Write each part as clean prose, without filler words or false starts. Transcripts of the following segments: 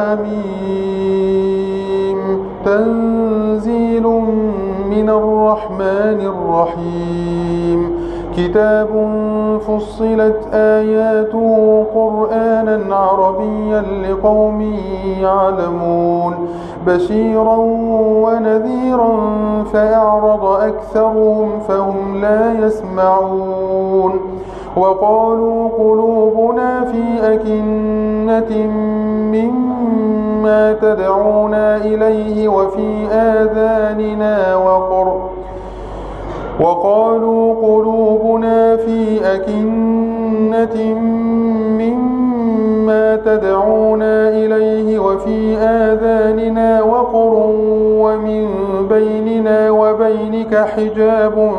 حميم تنزيل من الرحمن الرحيم كتاب فصلت آياته قرآنا عربيا لقوم يعلمون بشيرا ونذيرا فأعرض أكثرهم فهم لا يسمعون وقالوا قلوبنا في أكنة مما تدعونا إليه وفي آذاننا وقر وقالوا قلوبنا في أكنة مما تدعونا إليه وفي آذاننا وقر ومن بيننا وبينك حجاب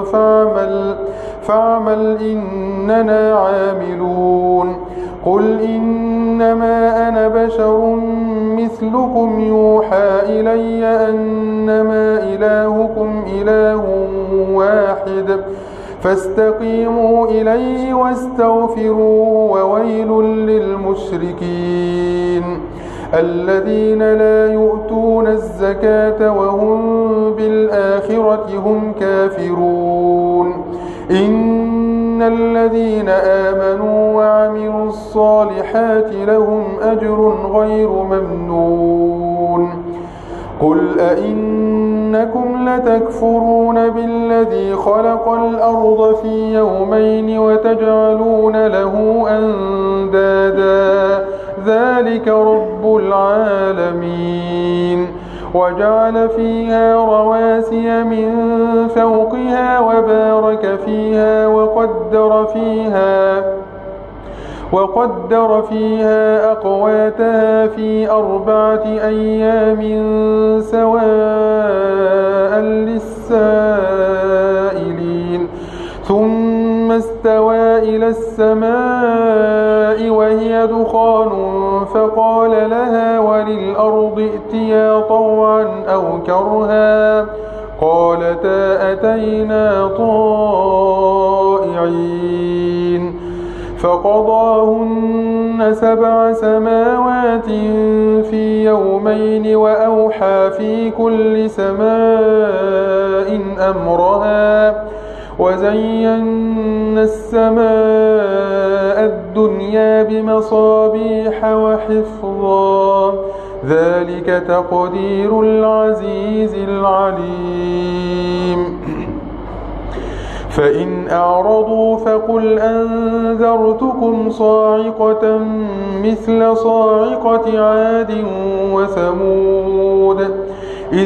فاعمل إننا عاملون قل إنما أنا بشر مثلكم يوحى إلي أنما إلهكم إله واحد فاستقيموا إليه واستغفروه وويل للمشركين الذين لا يؤتون الزكاة وهم بالآخرة هم كافرون إن الذين آمنوا وعملوا الصالحات لهم أجر غير ممنون قل أئنكم لتكفرون بالذي خلق الأرض في يومين وتجعلون له أندادا ذلك رب العالمين وجعل فيها رواسي من فوقها وبارك فيها وقدر فيها أقواتها في 4 أيام سواء للسائلين ثم استوى إلى السماء وهي دخان فقال لها وللأرض ائتيا طوعا أو كرها قالتا أتينا طائعين فقضاهن 7 سماوات في يومين وأوحى في كل سماء أمرها وزينا السماء الدنيا بمصابيح وحفظا ذلك تقدير العزيز العليم فإن أعرضوا فقل أنذرتكم صاعقة مثل صاعقة عاد وثمود إذ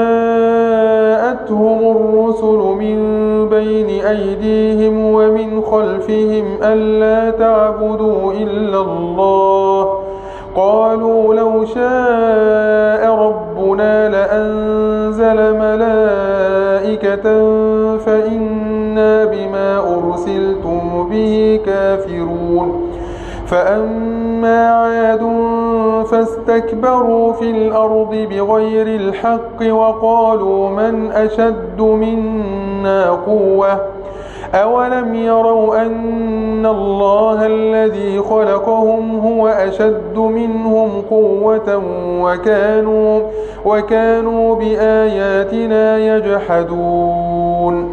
جاءتهم الرسل من بين أيديهم ومن خلفهم ألا تعبدوا إلا الله قالوا لو شاء ربنا لأنزل ملائكة فإنا بما أرسلتم به كافرون فأما عاد فاستكبروا في الأرض بغير الحق وقالوا من أشد منا قوة أولم يروا أن الله الذي خلقهم هو أشد منهم قوة وكانوا بآياتنا يجحدون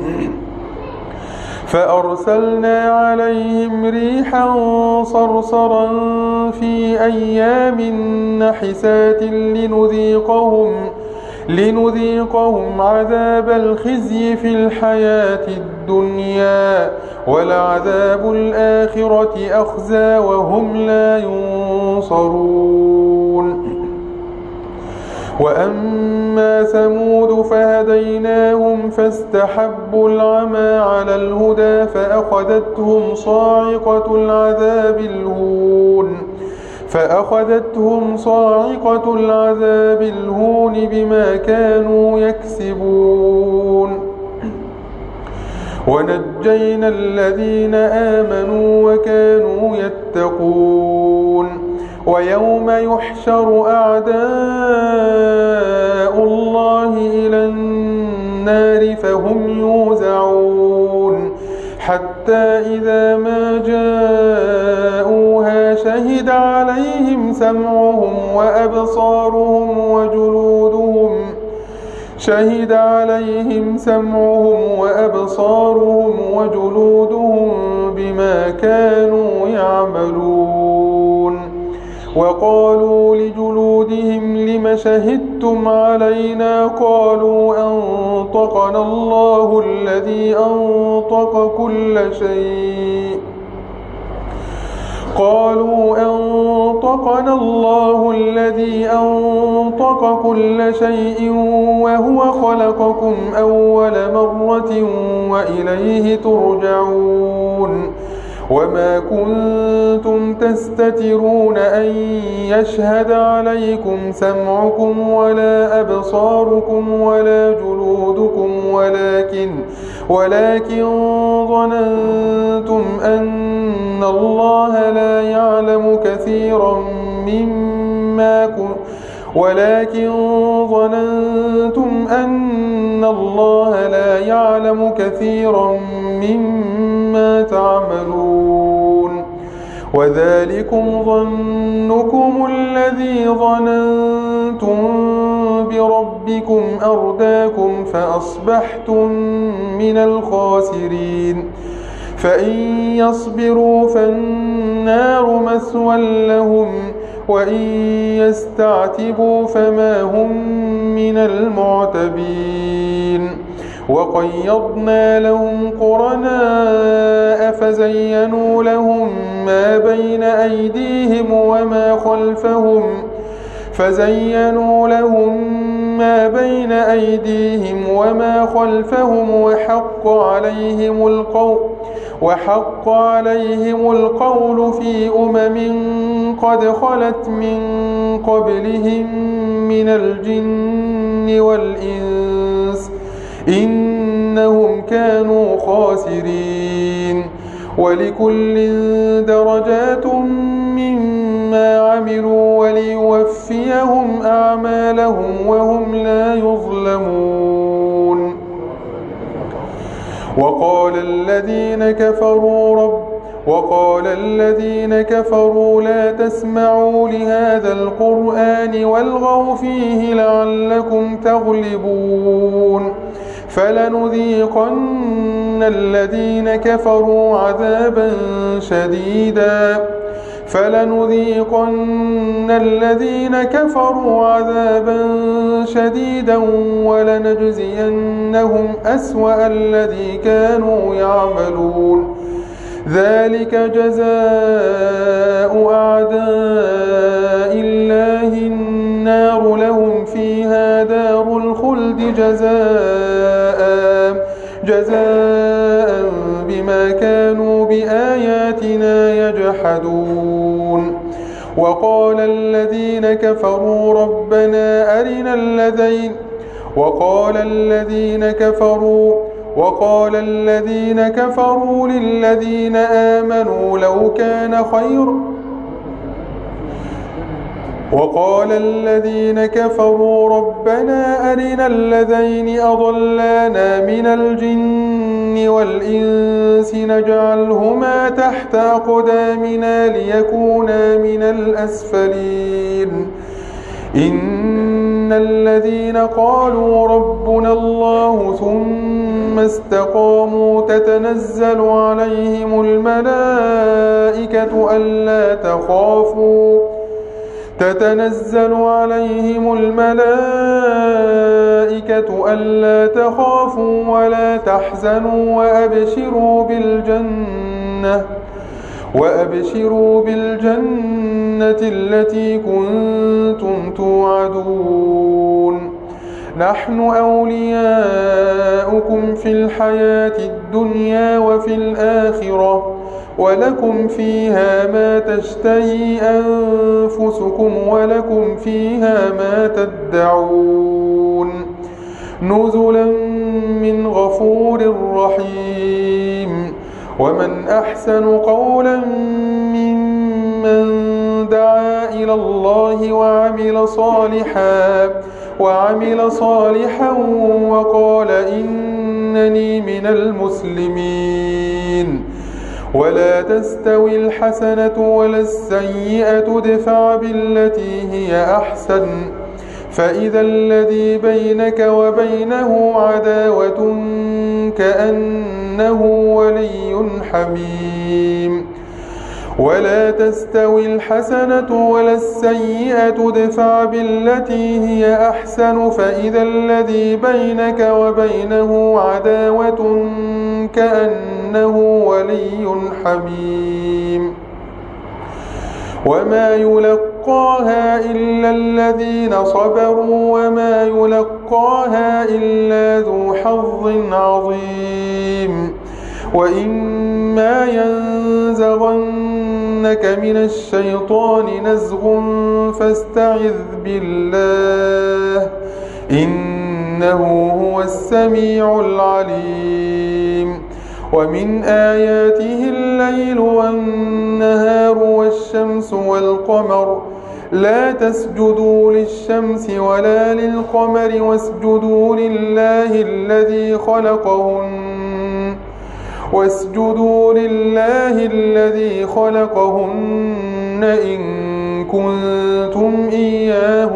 فأرسلنا عليهم ريحا صرصرا في أيام نحسات لنذيقهم عذاب الخزي في الحياة الدنيا ولعذاب الآخرة أخزى وهم لا ينصرون وأما ثمود فهديناهم فاستحبوا العمى على الهدى فأخذتهم صاعقة العذاب الهون بما كانوا يكسبون ونجينا الذين آمنوا وكانوا يتقون ويوم يحشر أعداء الله إلى النار فهم يوزعون حتى إذا ما جاءوها شهد عليهم سمعهم وأبصارهم وجلودهم شهد عليهم سمعهم وأبصارهم وجلودهم بما كانوا يعملون وقالوا لجلودهم لم شهدتم علينا قالوا أنطقنا الله الذي أنطق كل شيء وهو خلقكم أول مرة وإليه ترجعون وما كنتم تستترون أن يشهد عليكم سمعكم ولا أبصاركم ولا جلودكم ولكن ظننتم أن الله لا يعلم كثيرا مما تعملون وذلكم ظنكم الذي ظننتم بربكم أرداكم فأصبحتم من الخاسرين فإن يصبروا فالنار مثوى لهم وإن يستعتبوا فما هم من المعتبين وقيضنا لهم قرناء فزينوا لهم ما بين أيديهم وما خلفهم وحق عليهم القول في قد خلت من قبلهم من الجن والإنس إنهم كانوا خاسرين ولكل درجات مما عملوا وليوفيهم أعمالهم وهم لا يظلمون وقال الذين كفروا لا تسمعوا لهذا القرآن والغوا فيه لعلكم تغلبون فلنذيقن الذين كفروا عذابا شديدا ولنجزينهم أسوأ الذي كانوا يعملون ذلك جزاء أعداء الله النار لهم فيها دار الخلد جزاء بما كانوا بآياتنا يجحدون وقال الذين كفروا للذين آمنوا لو كان خيرا وقال الذين كفروا ربنا أرنا الذين أضلانا من الجن والإنس نجعلهما تحت أقدامنا ليكونا من الأسفلين إن الذين قالوا ربنا الله ثم استقاموا تتنزل عليهم الملائكة ألا تخافوا ولا تحزنوا وأبشروا بالجنة التي كنتم توعدون نحن أولياؤكم في الحياة الدنيا وفي الآخرة ولكم فيها ما تشتهي أنفسكم ولكم فيها ما تدعون نزلا من غفور رحيم ومن أحسن قولا ممن دعا إلى الله وعمل صالحا وقال إنني من المسلمين ولا تستوي الحسنة ولا السيئة ادفع بالتي هي أحسن فإذا الذي بينك وبينه عداوة كأنه ولي حميم ولا تستوي الحسنة ولا السيئة ادفع بالتي هي أحسن فإذا الذي بينك وبينه عداوة كأنه ولي حميم وما يلقاها إلا الذين صبروا وما يلقاها إلا ذو حظ عظيم وإما ينزغنك من الشيطان نزغ فاستعذ بالله إنه هو السميع العليم ومن آياته الليل والنهار والشمس والقمر لا تسجدوا للشمس ولا للقمر واسجدوا لله الذي خلقهن إن كنتم إياه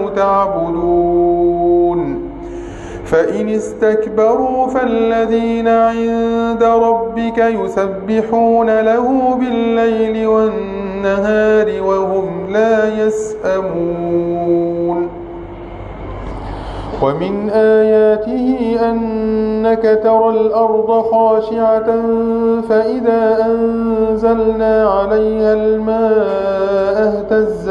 تعبدون فإن استكبروا فالذين عند ربك يسبحون له بالليل والنهار وهم لا يسأمون ومن آياته أنك ترى الأرض خاشعة فإذا أنزلنا عليها الماء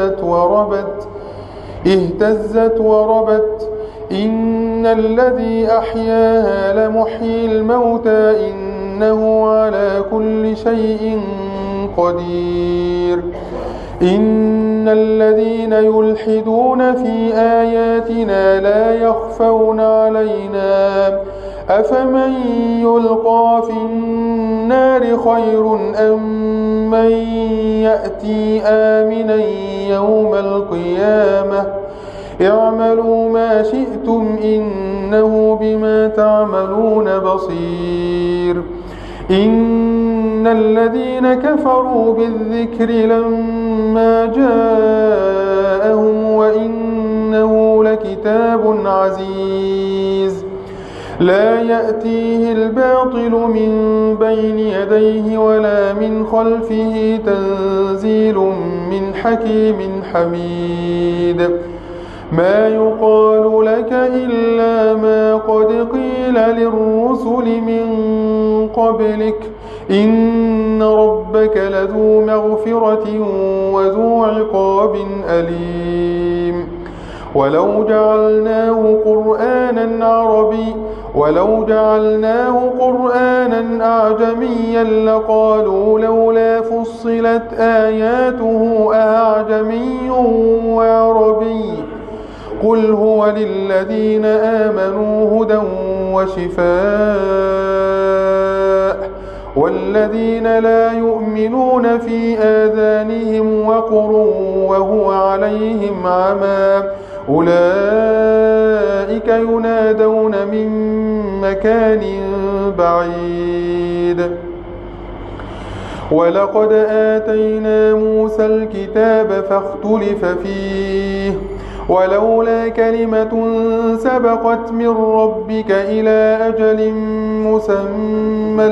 اهتزت وربت إن الذي أحياها لمحيي الموتى إنه على كل شيء قدير إن الذين يلحدون في آياتنا لا يخفون علينا أفمن يلقى في النار خير أم من يأتي آمنا يوم القيامة اعملوا ما شئتم إنه بما تعملون بصير إن الذين كفروا بالذكر لما جاءهم وإنه لكتاب عزيز لا يأتيه الباطل من بين يديه ولا من خلفه تنزيل من حكيم حميد ما يقال لك إلا ما قد قيل للرسل من قبلك إن ربك لذو مغفرة وذو عقاب أليم ولو جعلناه قرآنا أعجميا لقالوا لولا فصلت آياته أعجمي وعربي قل هو للذين آمنوا هدى وشفاء والذين لا يؤمنون في آذانهم وقر وهو عليهم عمى أولئك ينادون من مكان بعيد ولقد آتينا موسى الكتاب فاختلف فيه ولولا كلمة سبقت من ربك إلى أجل مسمى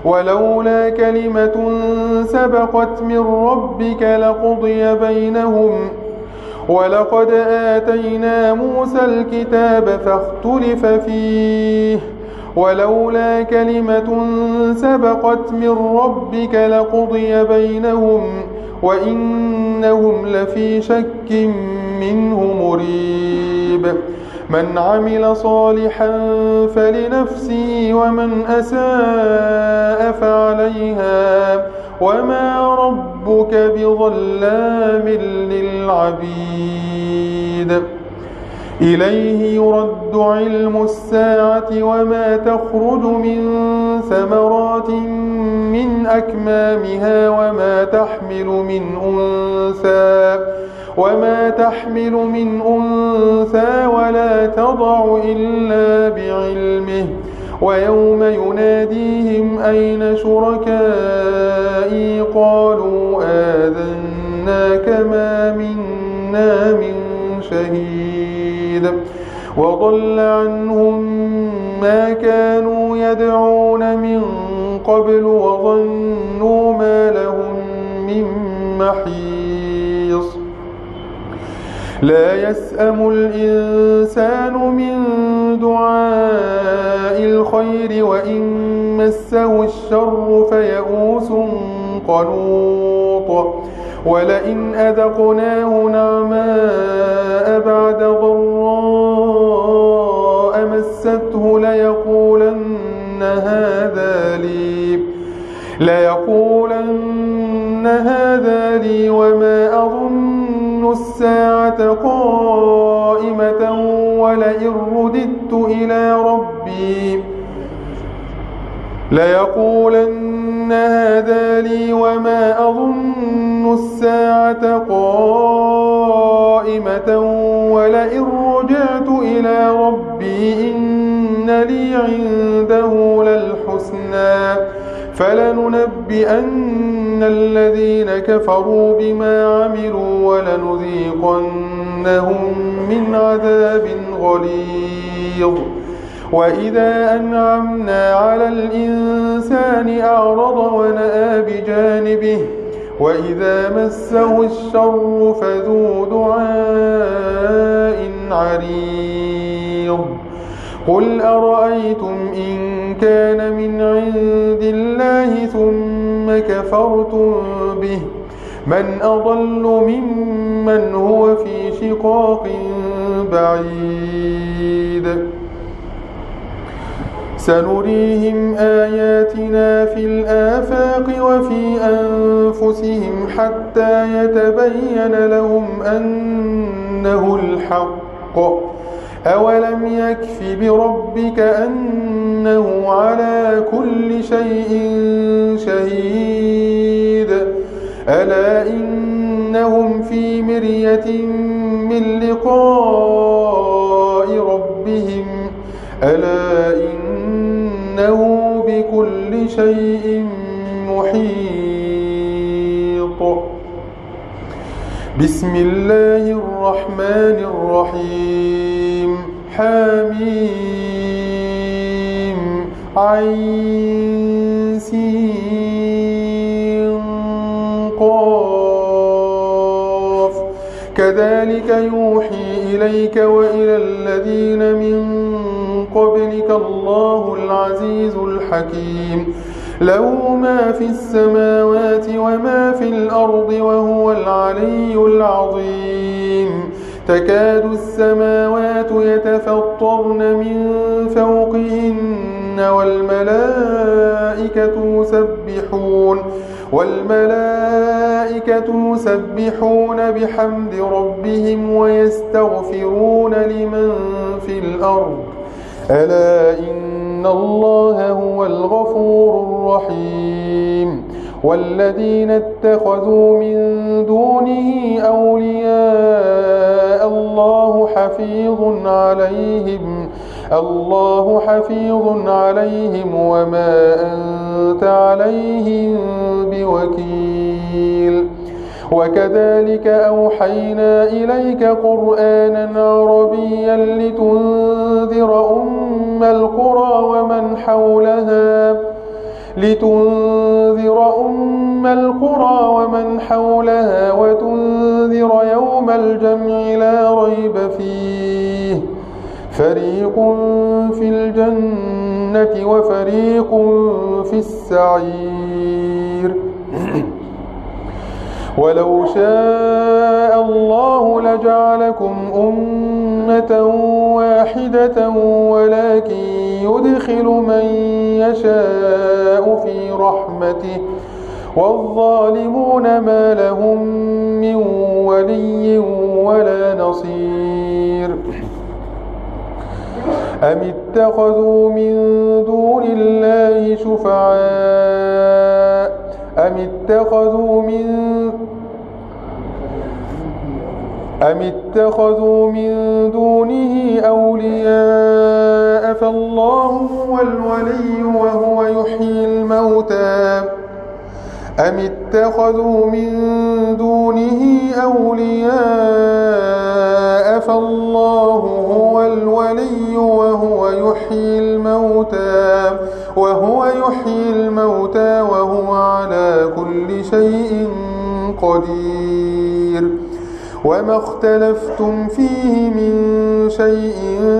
لقضي بينهم ولقد آتينا موسى الكتاب فاختلف فيه ولولا كلمة سبقت من ربك لقضي بينهم وإنهم لفي شك منه مريب من عمل صالحا فلنفسه ومن أساء فعليها وما ربك بظلام للعبيد إليه يرد علم الساعة وما تخرج من ثمرات من أكمامها وما تحمل من أنثى ولا تضع إلا بعلمه ويوم يناديهم أين شركائي قالوا آذناك ما منا من شهيد وضل عنهم ما كانوا يدعون من قبل وظنوا ما لهم من محيص لا يسأم الإنسان من دعاء الخير وإن مسه الشر فيئوس قنوط ولئن أذقناه نعماء بعد ضراء مسته ليقولن هذا لي وما أظن الساعة قائمة ولئن رددت إلى ربي إن لي عنده للحسنى فلننبئن الذين كفروا بما عملوا ولنذيقنهم من عذاب غليظ وإذا أنعمنا على الإنسان أعرض ونأى بجانبه وإذا مسه الشر فذو دعاء عريض قل أرأيتم إن كان من عند الله ثم كفرتم به من أضل ممن هو في شقاق بعيد سنريهم آياتنا في الآفاق وفي أنفسهم حتى يتبين لهم أنه الحق أولم يكف بربك أنه على كل شيء شهيد ألا إنهم في مرية من لقاء ربهم ألا إنه بكل شيء محيط بسم الله الرحمن الرحيم حميم عين سين قاف كذلك يوحي إليك وإلى الذين من قبلك الله العزيز الحكيم له ما في السماوات وما في الأرض وهو العلي العظيم تكاد السماوات يتفطرن من فوقهن والملائكة يسبحون بحمد ربهم ويستغفرون لمن في الأرض ألا إن الله هو الغفور الرحيم والذين اتخذوا من دونه أولياء الله حفيظ عليهم وما أنت عليهم بوكيل وكذلك أوحينا إليك قرآنا عربيا لتنذر أم القرى ومن حولها وتنذر يوم الجمع لا ريب فيه فريق في الجنة وفريق في السعير ولو شاء الله لجعلكم أمة واحدة ولكن يدخل من يشاء في رحمته والظالمون ما لهم من ولي ولا نصير أم اتخذوا من دون الله شفعاء أم اتخذوا من دونه أولياء فالله هو الولي وهو يحيي الموتى أم اتخذوا من دونه أولياء فالله هو الولي وهو يحيي الموتى وهو على كل شيء قدير وما اختلفتم فيه من شيء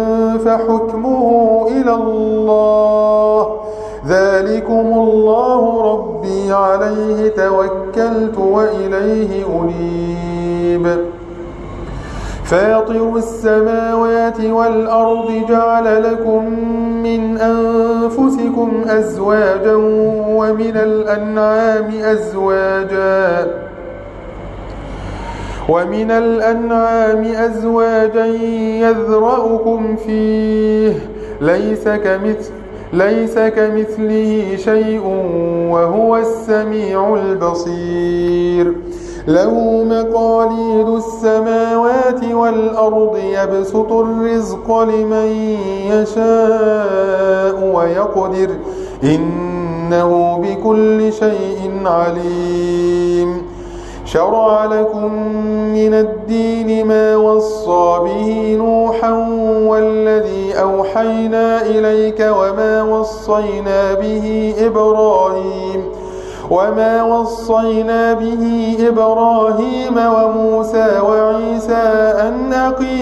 فحكمه إلى الله ذلكم الله ربي عليه توكلت وإليه أنيب فاطر السماوات والأرض جعل لكم من أنفسكم أزواجا ومن الأنعام أزواجا يذرأكم فيه ليس كمثله شيء وهو السميع البصير له مقاليد السماوات والأرض يبسط الرزق لمن يشاء ويقدر إنه بكل شيء عليم شرع لكم من الدين ما وصى به نوحا والذي أوحينا إليك وما وصينا به إبراهيم وموسى وعيسى أن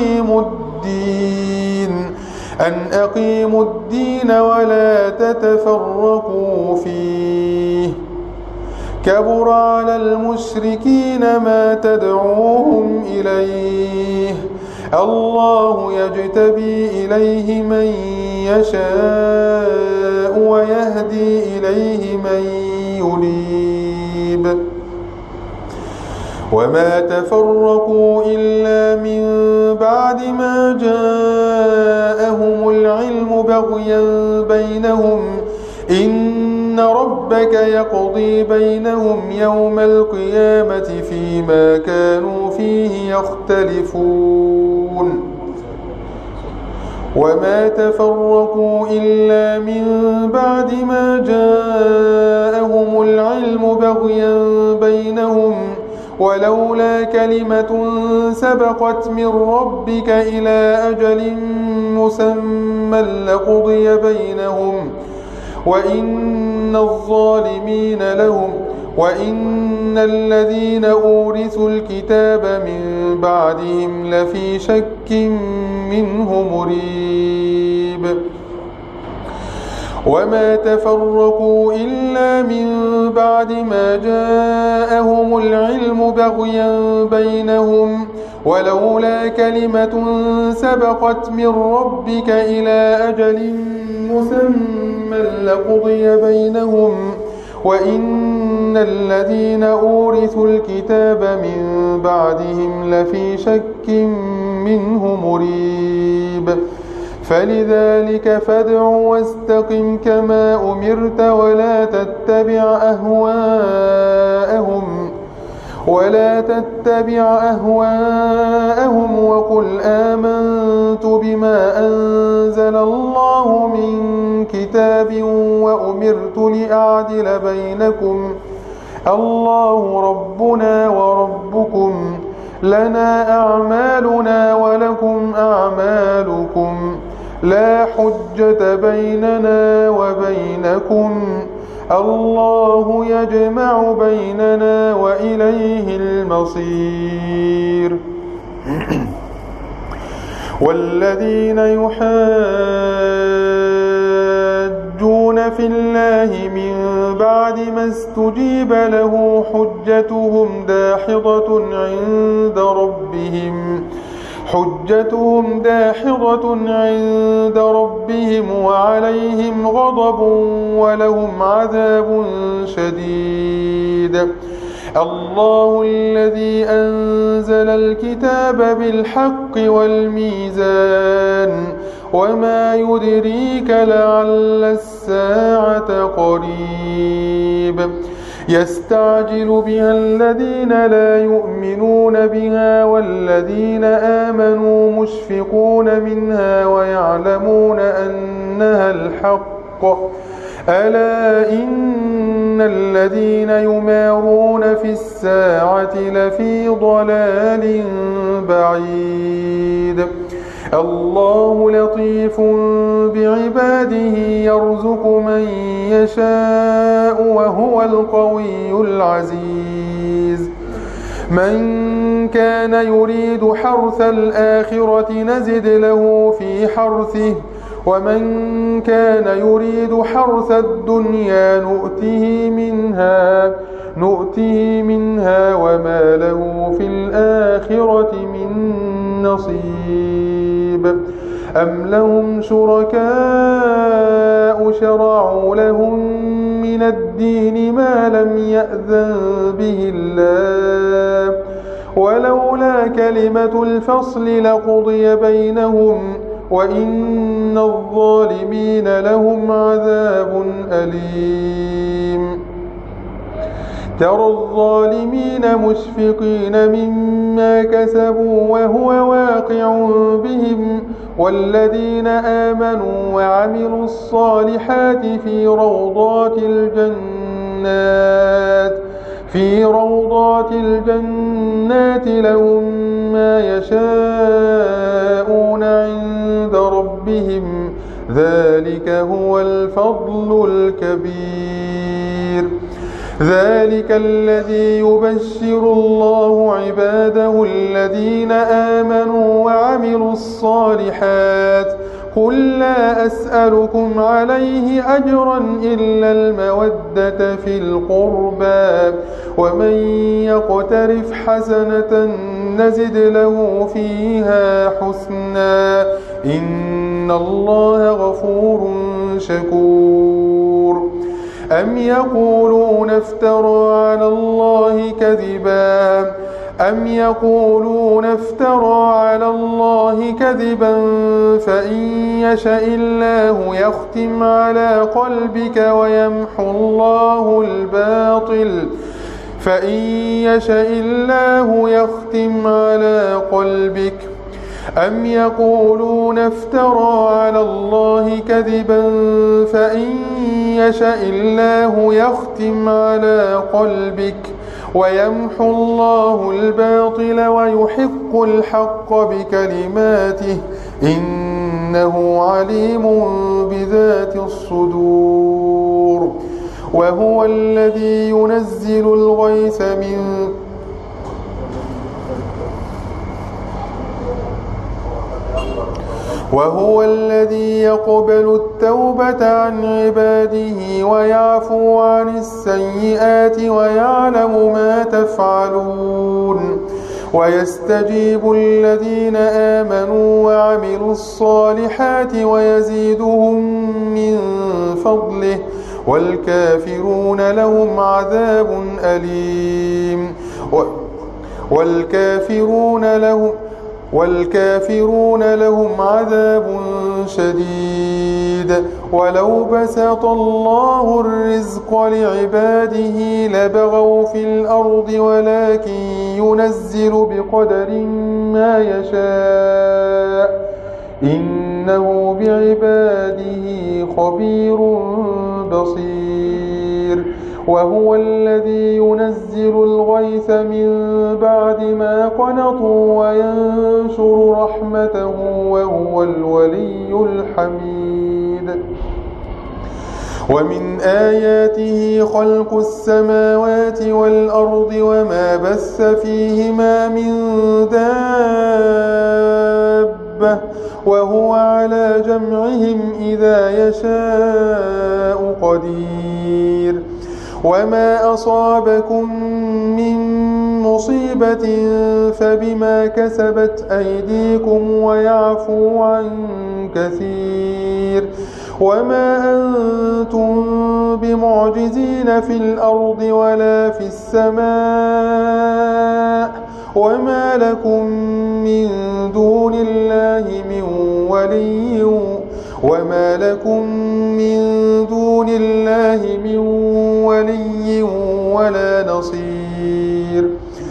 أقيموا الدين ولا تتفرقوا فيه كبر على المشركين ما تدعوهم إليه الله يجتبي إليه من يشاء ويهدي إليه من ينيب وما تفرقوا إلا من بعد ما جاءهم العلم بغيا بينهم إن ربك يقضي بينهم يوم القيامة فيما كانوا فيه يختلفون وما تفرقوا إلا من بعد ما جاءهم العلم بغيا بينهم ولولا كلمة سبقت من ربك إلى أجل مسمى لقضي بينهم وإن الذين أورثوا الكتاب من بعدهم لفي شك منه مريب وما تفرقوا إلا من بعد ما جاءهم العلم بغيا بينهم ولولا كلمة سبقت من ربك إلى أجل مسمى لقضي بينهم وإن الذين أورثوا الكتاب من بعدهم لفي شك منه مريب فلذلك فادع واستقم كما أمرت ولا تتبع أهواءهم وقل آمنت بما أنزل الله من كتاب وأمرت لأعدل بينكم الله ربنا وربكم لنا أعمالنا ولكم أعمالكم لا حجة بيننا وبينكم الله يجمع بيننا وإليه المصير والذين يحاجون في الله من بعد ما استجيب له حجتهم داحضة عند ربهم وعليهم غضب ولهم عذاب شديد الله الذي أنزل الكتاب بالحق والميزان وما يدريك لعل الساعة قريب يستعجل بها الذين لا يؤمنون بها والذين آمنوا مشفقون منها ويعلمون أنها الحق ألا إن الذين يمارون في الساعة لفي ضلال بعيد الله لطيف بعباده يرزق من يشاء وهو القوي العزيز من كان يريد حرث الآخرة نزد له في حرثه ومن كان يريد حرث الدنيا نؤته منها وما له في الآخرة من نصيب أم لهم شركاء شرعوا لهم من الدين ما لم يأذن به الله ولولا كلمة الفصل لقضي بينهم وإن الظالمين لهم عذاب أليم ترى الظالمين مشفقين مما كسبوا وهو واقع بهم والذين آمنوا وعملوا الصالحات في روضات الجنات لهم ما يشاءون عند ربهم ذلك هو الفضل الكبير ذلك الذي يبشر الله عباده الذين آمنوا وعملوا الصالحات قل لا أسألكم عليه أجرا إلا المودة في القربى ومن يقترف حسنة نزد له فيها حسنا إن الله غفور شكور أم يقولون افترى على الله كذبا فإن يشأ الله يختم على قلبك ويمحو الله الباطل أم يقولون افترى على الله كذبا فإن يشأ الله يختم على قلبك ويمحو الله الباطل ويحق الحق بكلماته إنه عليم بذات الصدور وهو الذي ينزل الغيث وهو الذي يقبل التوبة عن عباده ويعفو عن السيئات ويعلم ما تفعلون ويستجيب الذين آمنوا وعملوا الصالحات ويزيدهم من فضله والكافرون لهم عذاب أليم والكافرون لهم عذاب شديد ولو بسط الله الرزق لعباده لبغوا في الأرض ولكن ينزل بقدر ما يشاء إنه بعباده خبير بصير وهو الذي ينزل الغيث من بعد ما قنطوا وينشر رحمته وهو الولي الحميد ومن آياته خلق السماوات والأرض وما بث فيهما من دابة وهو على جمعهم إذا يشاء قدير وما أصابكم من مصيبة فبما كسبت أيديكم ويعفو عن كثير وما أنتم بمعجزين في الأرض ولا في السماء وما لكم من دون الله من ولي ولا نصير.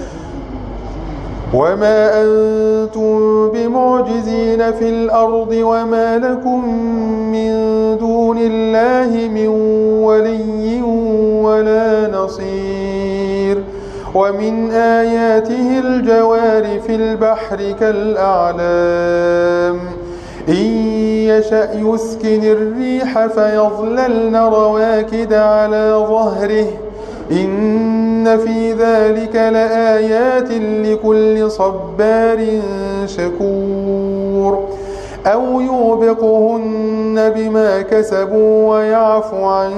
وما أنتم بمعجزين في الأرض وما لكم من دون الله من ولي ولا نصير. ومن آياته الجوار في البحر كالأعلام إن يشأ يسكن الريح فيظللن رواكد على ظهره إن في ذلك لآيات لكل صبار شكور. أو يوبقهن بما كسبوا ويعفو عن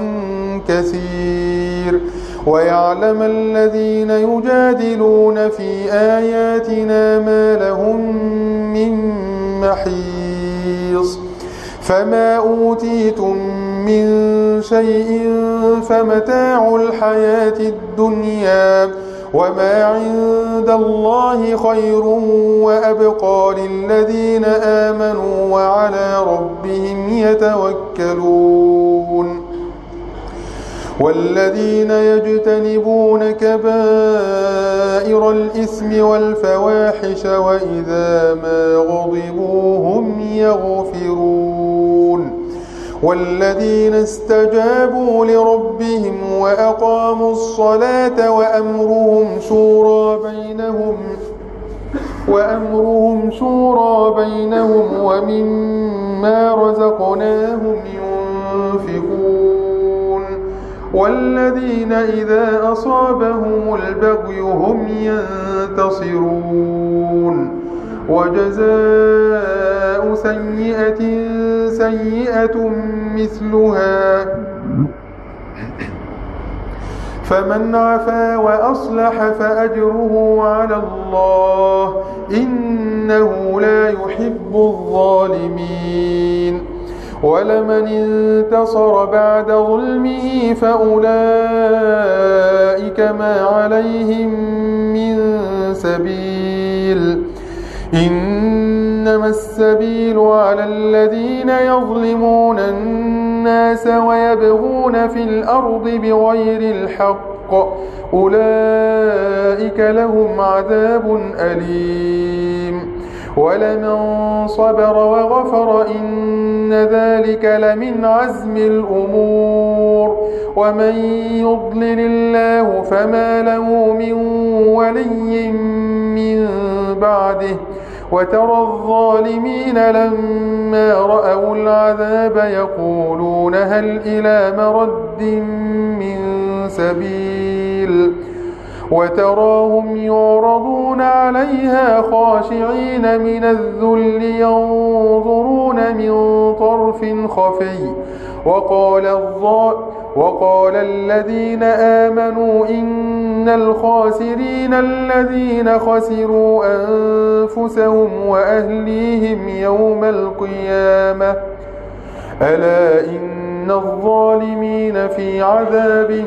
كثير ويعلم الذين يجادلون في آياتنا ما لهم من محيص. فما أوتيتم من شيء فمتاع الحياة الدنيا وما عند الله خير وأبقى للذين آمنوا وعلى ربهم يتوكلون. والذين يجتنبون كبائر الإثم والفواحش وإذا ما غضبوا هم يغفرون. والذين استجابوا لربهم وأقاموا الصلاة وأمرهم شورى بينهم ومما رزقناهم ينفقون. والذين إذا أصابهم البغي هم ينتصرون. وجزاء سيئة سيئة مثلها فمن عفا وأصلح فأجره على الله إنه لا يحب الظالمين. ولمن انتصر بعد ظلمه فأولئك ما عليهم من سبيل إنما السبيل على الذين يظلمون الناس ويبغون في الأرض بغير الحق أولئك لهم عذاب أليم. ولمن صبر وغفر إن ذلك لمن عزم الأمور. ومن يضلل الله فما له من ولي من بعده. وترى الظالمين لما رأوا العذاب يقولون هل إلى مرد من سبيل. وتراهم يعرضون عليها خاشعين من الذل ينظرون من طرف خفي. وقال الذين آمنوا إن الخاسرين الذين خسروا أنفسهم وأهليهم يوم القيامة ألا إن الظالمين في عذاب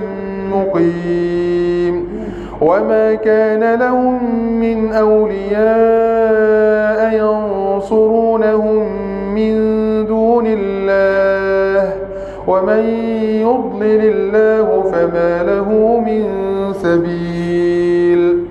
مقيم. وما كان لهم من أولياء ينصرونهم من دون الله ومن يضلل الله فما له من سبيل.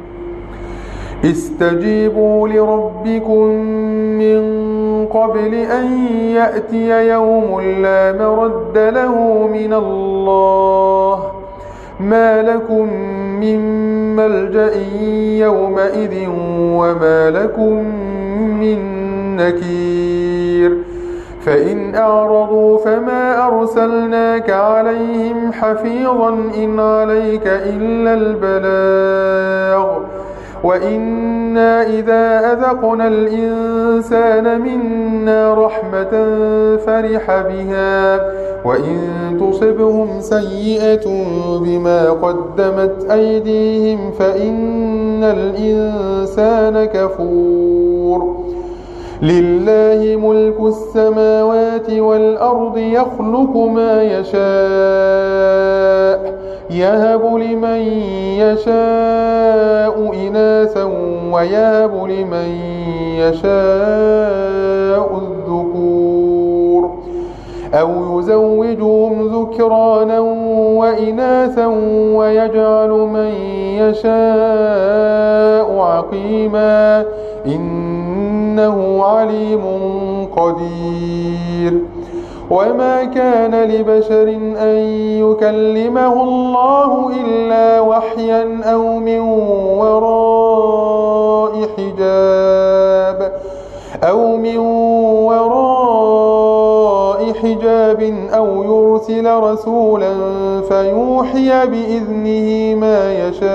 استجيبوا لربكم من قبل أن يأتي يوم لا مرد له من الله ما لكم من ملجأ يومئذ وما لكم من نكير. فإن أعرضوا فما أرسلناك عليهم حفيظا إن عليك إلا البلاغ. وإنا إذا أذقنا الإنسان منا رحمة فرح بها وإن تصبهم سيئة بما قدمت أيديهم فإن الإنسان كفور. لله ملك السماوات والأرض يخلق ما يشاء يهب لمن يشاء إناثا ويهب لمن يشاء الذكور أو يزوجهم ذكرانا وإناثا ويجعل من يشاء عقيما إنه عليم قدير. وما كان لبشر أن يكلمه الله إلا وحيا أو من وراء حجاب أو يرسل رسولا فيوحي بإذنه ما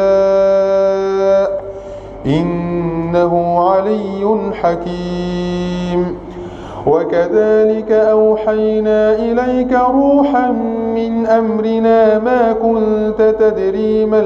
يشاء إنه علي حكيم. وكذلك أوحينا إليك روحا من أمرنا ما كنت تدري ما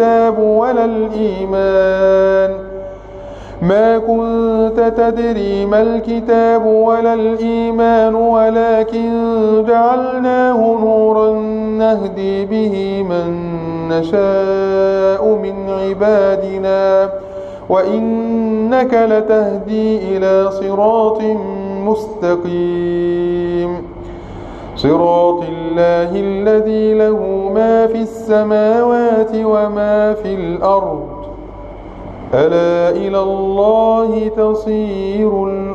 الكتاب ولا الإيمان ولكن جعلناه نورا نهدي به من نشاء من عبادنا وإنك لتهدي إلى صراط مستقيم صراط الله الذي له ما في السماوات وما في الأرض ألا إلى الله تصير